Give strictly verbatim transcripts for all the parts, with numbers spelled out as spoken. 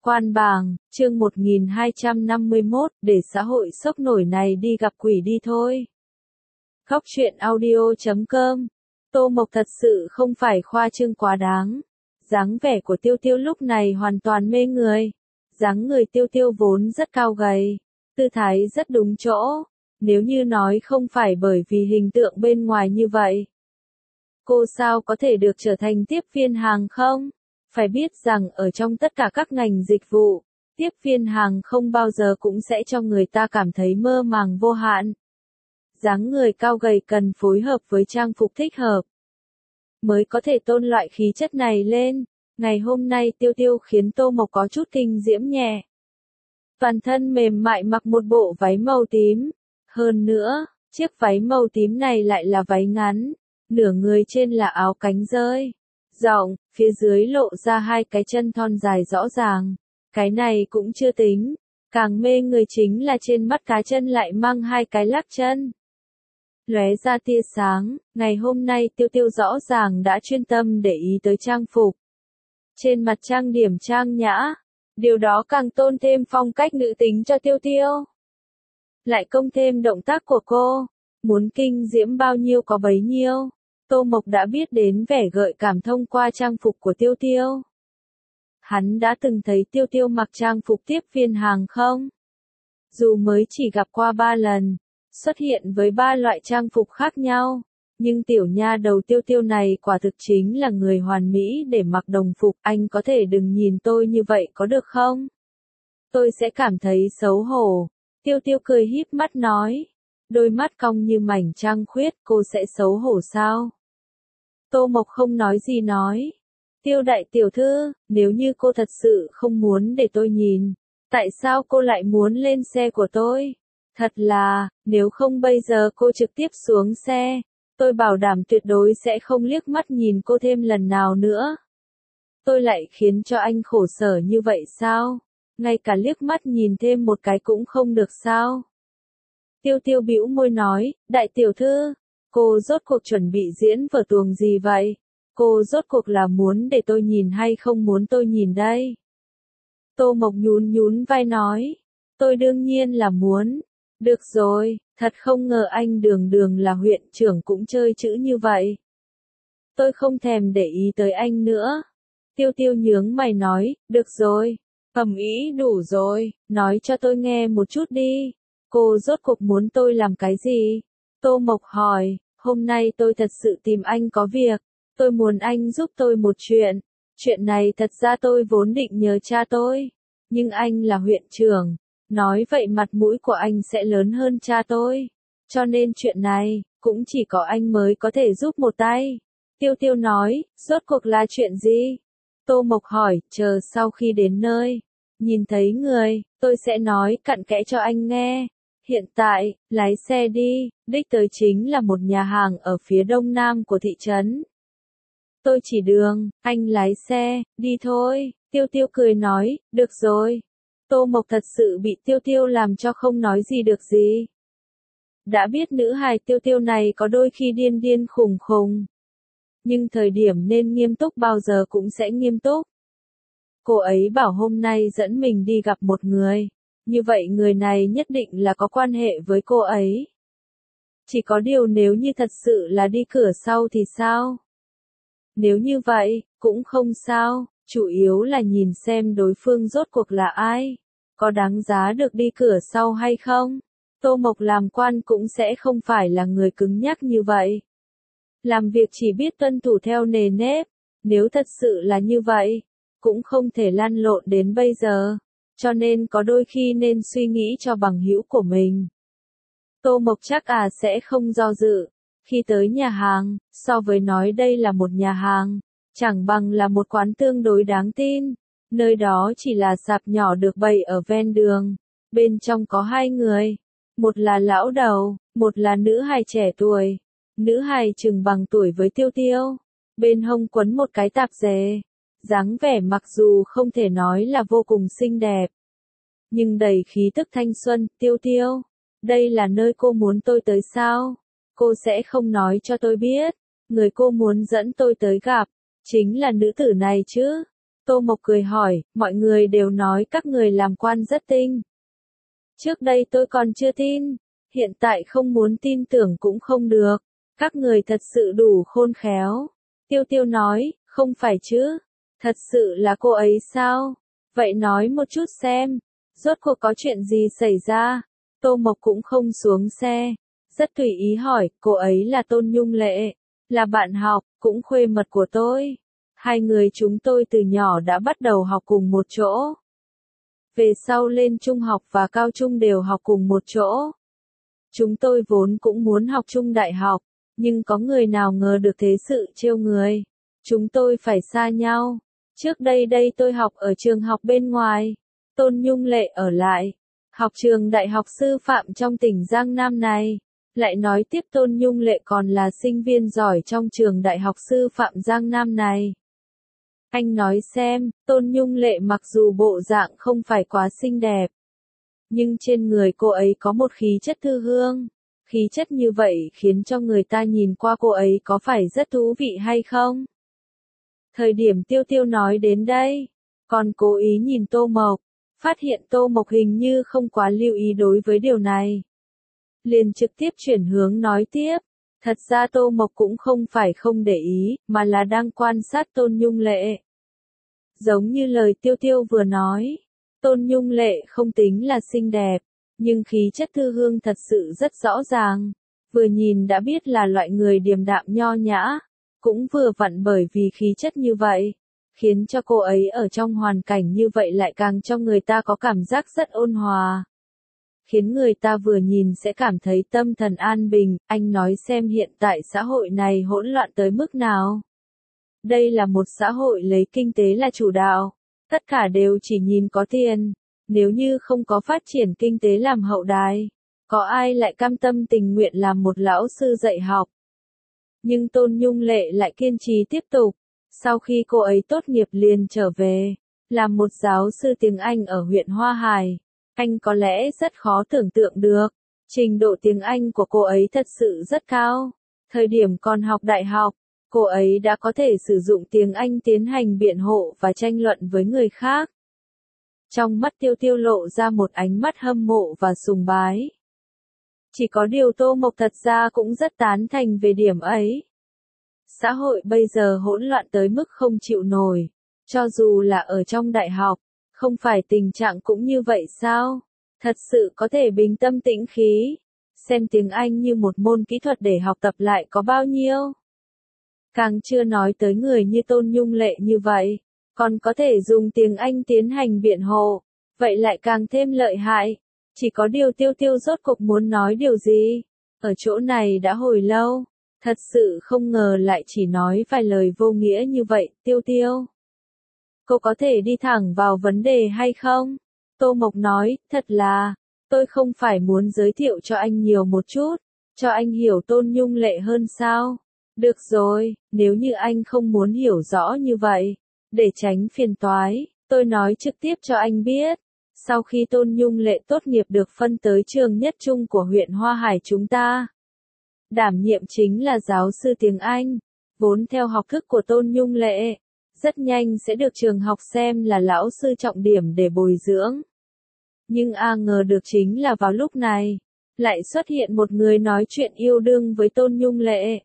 Quan bàng, chương một nghìn hai trăm năm mươi mốt, để xã hội sốc nổi này đi gặp quỷ đi thôi. Góc truyện audio chấm com. Tô Mộc thật sự không phải khoa trương quá đáng. Dáng vẻ của Tiêu Tiêu lúc này hoàn toàn mê người. Dáng người Tiêu Tiêu vốn rất cao gầy, tư thái rất đúng chỗ. Nếu như nói không phải bởi vì hình tượng bên ngoài như vậy, cô sao có thể được trở thành tiếp viên hàng không? Phải biết rằng ở trong tất cả các ngành dịch vụ, tiếp viên hàng không bao giờ cũng sẽ cho người ta cảm thấy mơ màng vô hạn. Dáng người cao gầy cần phối hợp với trang phục thích hợp, mới có thể tôn loại khí chất này lên. Ngày hôm nay Tiêu Tiêu khiến Tô Mộc có chút kinh diễm nhẹ. Toàn thân mềm mại mặc một bộ váy màu tím. Hơn nữa, chiếc váy màu tím này lại là váy ngắn, nửa người trên là áo cánh rơi rộng, phía dưới lộ ra hai cái chân thon dài rõ ràng. Cái này cũng chưa tính, càng mê người chính là trên mắt cá chân lại mang hai cái lắc chân lóe ra tia sáng. Ngày hôm nay Tiêu Tiêu rõ ràng đã chuyên tâm để ý tới trang phục. Trên mặt trang điểm trang nhã, điều đó càng tôn thêm phong cách nữ tính cho Tiêu Tiêu. Lại công thêm động tác của cô, muốn kinh diễm bao nhiêu có bấy nhiêu. Tô Mộc đã biết đến vẻ gợi cảm thông qua trang phục của Tiêu Tiêu. Hắn đã từng thấy Tiêu Tiêu mặc trang phục tiếp viên hàng không. Dù mới chỉ gặp qua ba lần, xuất hiện với ba loại trang phục khác nhau, nhưng tiểu nha đầu Tiêu Tiêu này quả thực chính là người hoàn mỹ để mặc đồng phục. Anh có thể đừng nhìn tôi như vậy có được không? Tôi sẽ cảm thấy xấu hổ. Tiêu Tiêu cười híp mắt nói. Đôi mắt cong như mảnh trăng khuyết, cô sẽ xấu hổ sao? Tô Mộc không nói gì nói. Tiêu đại tiểu thư, nếu như cô thật sự không muốn để tôi nhìn, tại sao cô lại muốn lên xe của tôi? Thật là, nếu không bây giờ cô trực tiếp xuống xe, tôi bảo đảm tuyệt đối sẽ không liếc mắt nhìn cô thêm lần nào nữa. Tôi lại khiến cho anh khổ sở như vậy sao? Ngay cả liếc mắt nhìn thêm một cái cũng không được sao? Tiêu Tiêu bĩu môi nói, đại tiểu thư, cô rốt cuộc chuẩn bị diễn vở tuồng gì vậy? Cô rốt cuộc là muốn để tôi nhìn hay không muốn tôi nhìn đây? Tô Mộc nhún nhún vai nói, tôi đương nhiên là muốn. Được rồi, thật không ngờ anh đường đường là huyện trưởng cũng chơi chữ như vậy. Tôi không thèm để ý tới anh nữa. Tiêu Tiêu nhướng mày nói, được rồi, ầm ĩ đủ rồi, nói cho tôi nghe một chút đi. Cô rốt cuộc muốn tôi làm cái gì? Tô Mộc hỏi, hôm nay tôi thật sự tìm anh có việc. Tôi muốn anh giúp tôi một chuyện. Chuyện này thật ra tôi vốn định nhờ cha tôi. Nhưng anh là huyện trưởng. Nói vậy mặt mũi của anh sẽ lớn hơn cha tôi. Cho nên chuyện này, cũng chỉ có anh mới có thể giúp một tay. Tiêu Tiêu nói, rốt cuộc là chuyện gì? Tô Mộc hỏi, chờ sau khi đến nơi, nhìn thấy người, tôi sẽ nói cặn kẽ cho anh nghe. Hiện tại, lái xe đi, đích tới chính là một nhà hàng ở phía đông nam của thị trấn. Tôi chỉ đường, anh lái xe, đi thôi. Tiêu Tiêu cười nói, được rồi. Tô Mộc thật sự bị Tiêu Tiêu làm cho không nói gì được gì. Đã biết nữ hài Tiêu Tiêu này có đôi khi điên điên khùng khùng, nhưng thời điểm nên nghiêm túc bao giờ cũng sẽ nghiêm túc. Cô ấy bảo hôm nay dẫn mình đi gặp một người. Như vậy người này nhất định là có quan hệ với cô ấy. Chỉ có điều nếu như thật sự là đi cửa sau thì sao? Nếu như vậy, cũng không sao, chủ yếu là nhìn xem đối phương rốt cuộc là ai, có đáng giá được đi cửa sau hay không. Tô Mộc làm quan cũng sẽ không phải là người cứng nhắc như vậy. Làm việc chỉ biết tuân thủ theo nề nếp, nếu thật sự là như vậy, cũng không thể lăn lộn đến bây giờ. Cho nên có đôi khi nên suy nghĩ cho bằng hữu của mình. Tô Mộc chắc à sẽ không do dự. Khi tới nhà hàng, so với nói đây là một nhà hàng, chẳng bằng là một quán tương đối đáng tin. Nơi đó chỉ là sạp nhỏ được bày ở ven đường. Bên trong có hai người. Một là lão đầu, một là nữ hài trẻ tuổi. Nữ hài chừng bằng tuổi với Tiêu Tiêu. Bên hông quấn một cái tạp dề. Dáng vẻ mặc dù không thể nói là vô cùng xinh đẹp, nhưng đầy khí tức thanh xuân. Tiêu Tiêu, đây là nơi cô muốn tôi tới sao? Cô sẽ không nói cho tôi biết. Người cô muốn dẫn tôi tới gặp, chính là nữ tử này chứ? Tô Mộc cười hỏi, mọi người đều nói các người làm quan rất tinh. Trước đây tôi còn chưa tin, hiện tại không muốn tin tưởng cũng không được. Các người thật sự đủ khôn khéo. Tiêu Tiêu nói, không phải chứ, thật sự là cô ấy sao? Vậy nói một chút xem, rốt cuộc có chuyện gì xảy ra? Tô Mộc cũng không xuống xe, rất tùy ý hỏi, cô ấy là Tôn Nhung Lệ, là bạn học, cũng khuê mật của tôi. Hai người chúng tôi từ nhỏ đã bắt đầu học cùng một chỗ. Về sau lên trung học và cao trung đều học cùng một chỗ. Chúng tôi vốn cũng muốn học chung đại học, nhưng có người nào ngờ được thế sự trêu người. Chúng tôi phải xa nhau. Trước đây đây tôi học ở trường học bên ngoài. Tôn Nhung Lệ ở lại, học trường đại học sư phạm trong tỉnh Giang Nam này. Lại nói tiếp Tôn Nhung Lệ còn là sinh viên giỏi trong trường đại học sư phạm Giang Nam này. Anh nói xem, Tôn Nhung Lệ mặc dù bộ dạng không phải quá xinh đẹp, nhưng trên người cô ấy có một khí chất thư hương. Khí chất như vậy khiến cho người ta nhìn qua cô ấy có phải rất thú vị hay không? Thời điểm Tiêu Tiêu nói đến đây, còn cố ý nhìn Tô Mộc, phát hiện Tô Mộc hình như không quá lưu ý đối với điều này. Liền trực tiếp chuyển hướng nói tiếp, thật ra Tô Mộc cũng không phải không để ý, mà là đang quan sát Tôn Nhung Lệ. Giống như lời Tiêu Tiêu vừa nói, Tôn Nhung Lệ không tính là xinh đẹp, nhưng khí chất thư hương thật sự rất rõ ràng, vừa nhìn đã biết là loại người điềm đạm nho nhã, cũng vừa vặn bởi vì khí chất như vậy, khiến cho cô ấy ở trong hoàn cảnh như vậy lại càng cho người ta có cảm giác rất ôn hòa. Khiến người ta vừa nhìn sẽ cảm thấy tâm thần an bình. Anh nói xem hiện tại xã hội này hỗn loạn tới mức nào. Đây là một xã hội lấy kinh tế là chủ đạo, tất cả đều chỉ nhìn có tiền, nếu như không có phát triển kinh tế làm hậu đài, có ai lại cam tâm tình nguyện làm một lão sư dạy học. Nhưng Tôn Nhung Lệ lại kiên trì tiếp tục, sau khi cô ấy tốt nghiệp liền trở về, làm một giáo sư tiếng Anh ở huyện Hoa Hải. Anh có lẽ rất khó tưởng tượng được, trình độ tiếng Anh của cô ấy thật sự rất cao. Thời điểm còn học đại học, cô ấy đã có thể sử dụng tiếng Anh tiến hành biện hộ và tranh luận với người khác. Trong mắt Tiêu Tiêu lộ ra một ánh mắt hâm mộ và sùng bái. Chỉ có điều Tô Mộc thật ra cũng rất tán thành về điểm ấy. Xã hội bây giờ hỗn loạn tới mức không chịu nổi, cho dù là ở trong đại học, không phải tình trạng cũng như vậy sao? Thật sự có thể bình tâm tĩnh khí, xem tiếng Anh như một môn kỹ thuật để học tập lại có bao nhiêu. Càng chưa nói tới người như Tôn Nhung Lệ như vậy, còn có thể dùng tiếng Anh tiến hành biện hộ, vậy lại càng thêm lợi hại. Chỉ có điều Tiêu Tiêu rốt cuộc muốn nói điều gì? Ở chỗ này đã hồi lâu, thật sự không ngờ lại chỉ nói vài lời vô nghĩa như vậy. Tiêu Tiêu, cô có thể đi thẳng vào vấn đề hay không? Tô Mộc nói, thật là, tôi không phải muốn giới thiệu cho anh nhiều một chút, cho anh hiểu Tôn Nhung Lệ hơn sao? Được rồi, nếu như anh không muốn hiểu rõ như vậy, để tránh phiền toái, tôi nói trực tiếp cho anh biết. Sau khi Tôn Nhung Lệ tốt nghiệp được phân tới trường nhất trung của huyện Hoa Hải chúng ta, đảm nhiệm chính là giáo sư tiếng Anh, vốn theo học thức của Tôn Nhung Lệ, rất nhanh sẽ được trường học xem là lão sư trọng điểm để bồi dưỡng. Nhưng a ngờ được chính là vào lúc này, lại xuất hiện một người nói chuyện yêu đương với Tôn Nhung Lệ.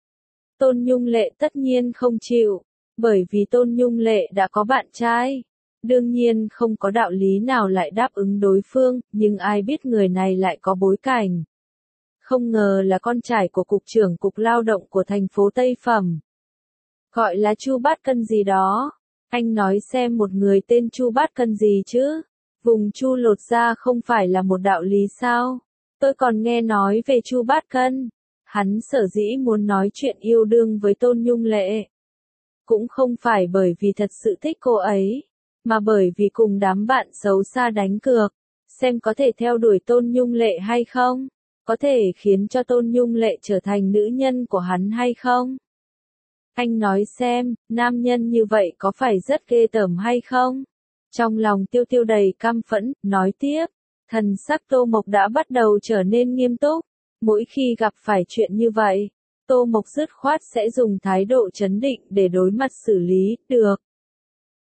Tôn Nhung Lệ tất nhiên không chịu, bởi vì Tôn Nhung Lệ đã có bạn trai. Đương nhiên không có đạo lý nào lại đáp ứng đối phương, nhưng ai biết người này lại có bối cảnh. Không ngờ là con trai của cục trưởng cục lao động của thành phố Tây Phẩm. Gọi là Chu Bát Cân gì đó. Anh nói xem một người tên Chu Bát Cân gì chứ? Vùng Chu lột ra không phải là một đạo lý sao? Tôi còn nghe nói về Chu Bát Cân. Hắn sở dĩ muốn nói chuyện yêu đương với Tôn Nhung Lệ. Cũng không phải bởi vì thật sự thích cô ấy, mà bởi vì cùng đám bạn xấu xa đánh cược, xem có thể theo đuổi Tôn Nhung Lệ hay không, có thể khiến cho Tôn Nhung Lệ trở thành nữ nhân của hắn hay không. Anh nói xem, nam nhân như vậy có phải rất ghê tởm hay không? Trong lòng Tiêu Tiêu đầy căm phẫn, nói tiếp, thần sắc Tô Mộc đã bắt đầu trở nên nghiêm túc, mỗi khi gặp phải chuyện như vậy, Tô Mộc dứt khoát sẽ dùng thái độ trấn định để đối mặt xử lý, được.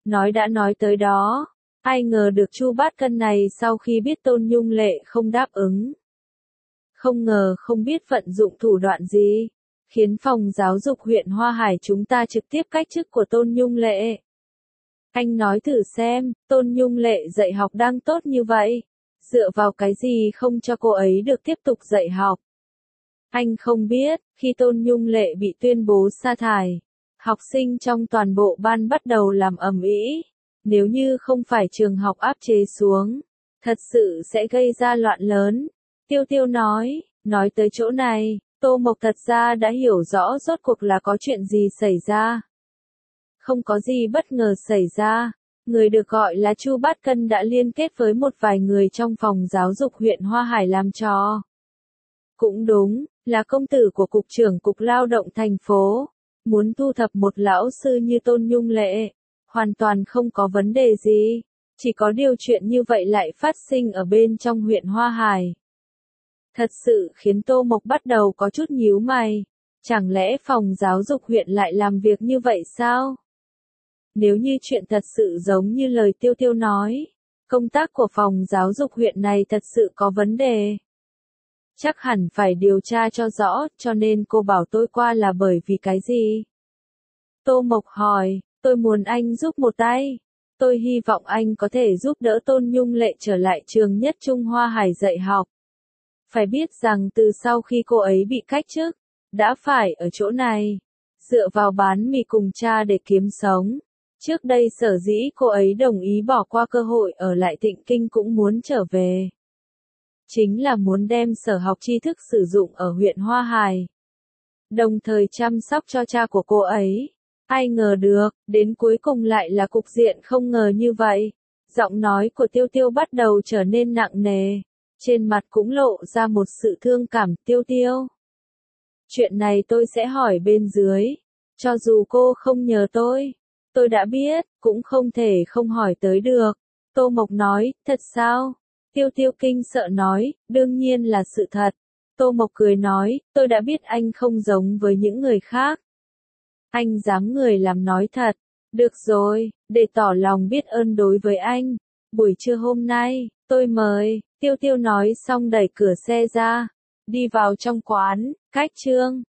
Nói đã nói tới đó, ai ngờ được Chu Bát Cân này sau khi biết Tôn Nhung Lệ không đáp ứng. Không ngờ không biết vận dụng thủ đoạn gì, khiến phòng giáo dục huyện Hoa Hải chúng ta trực tiếp cách chức của Tôn Nhung Lệ. Anh nói thử xem, Tôn Nhung Lệ dạy học đang tốt như vậy, dựa vào cái gì không cho cô ấy được tiếp tục dạy học? Anh không biết, khi Tôn Nhung Lệ bị tuyên bố sa thải, học sinh trong toàn bộ ban bắt đầu làm ầm ĩ. Nếu như không phải trường học áp chế xuống, thật sự sẽ gây ra loạn lớn. Tiêu Tiêu nói, nói tới chỗ này, Tô Mộc thật ra đã hiểu rõ rốt cuộc là có chuyện gì xảy ra. Không có gì bất ngờ xảy ra, người được gọi là Chu Bát Cân đã liên kết với một vài người trong phòng giáo dục huyện Hoa Hải làm trò. Cũng đúng, là công tử của cục trưởng cục lao động thành phố, muốn thu thập một lão sư như Tôn Nhung Lệ, hoàn toàn không có vấn đề gì, chỉ có điều chuyện như vậy lại phát sinh ở bên trong huyện Hoa Hải. Thật sự khiến Tô Mộc bắt đầu có chút nhíu mày, chẳng lẽ phòng giáo dục huyện lại làm việc như vậy sao? Nếu như chuyện thật sự giống như lời Tiêu Tiêu nói, công tác của phòng giáo dục huyện này thật sự có vấn đề. Chắc hẳn phải điều tra cho rõ, cho nên cô bảo tôi qua là bởi vì cái gì? Tô Mộc hỏi, tôi muốn anh giúp một tay. Tôi hy vọng anh có thể giúp đỡ Tôn Nhung Lệ trở lại trường Nhất Trung Hoa Hải dạy học. Phải biết rằng từ sau khi cô ấy bị cách chức, đã phải ở chỗ này, dựa vào bán mì cùng cha để kiếm sống. Trước đây sở dĩ cô ấy đồng ý bỏ qua cơ hội ở lại Thịnh Kinh cũng muốn trở về. Chính là muốn đem sở học tri thức sử dụng ở huyện Hoa Hải. Đồng thời chăm sóc cho cha của cô ấy. Ai ngờ được, đến cuối cùng lại là cục diện không ngờ như vậy. Giọng nói của Tiêu Tiêu bắt đầu trở nên nặng nề. Trên mặt cũng lộ ra một sự thương cảm. Tiêu Tiêu, chuyện này tôi sẽ hỏi bên dưới. Cho dù cô không nhờ tôi, tôi đã biết, cũng không thể không hỏi tới được. Tô Mộc nói, thật sao? Tiêu Tiêu kinh sợ nói, đương nhiên là sự thật. Tô Mộc cười nói, tôi đã biết anh không giống với những người khác. Anh dáng người làm nói thật. Được rồi, để tỏ lòng biết ơn đối với anh. Buổi trưa hôm nay, tôi mời. Tiêu Tiêu nói xong đẩy cửa xe ra, đi vào trong quán, cách Trương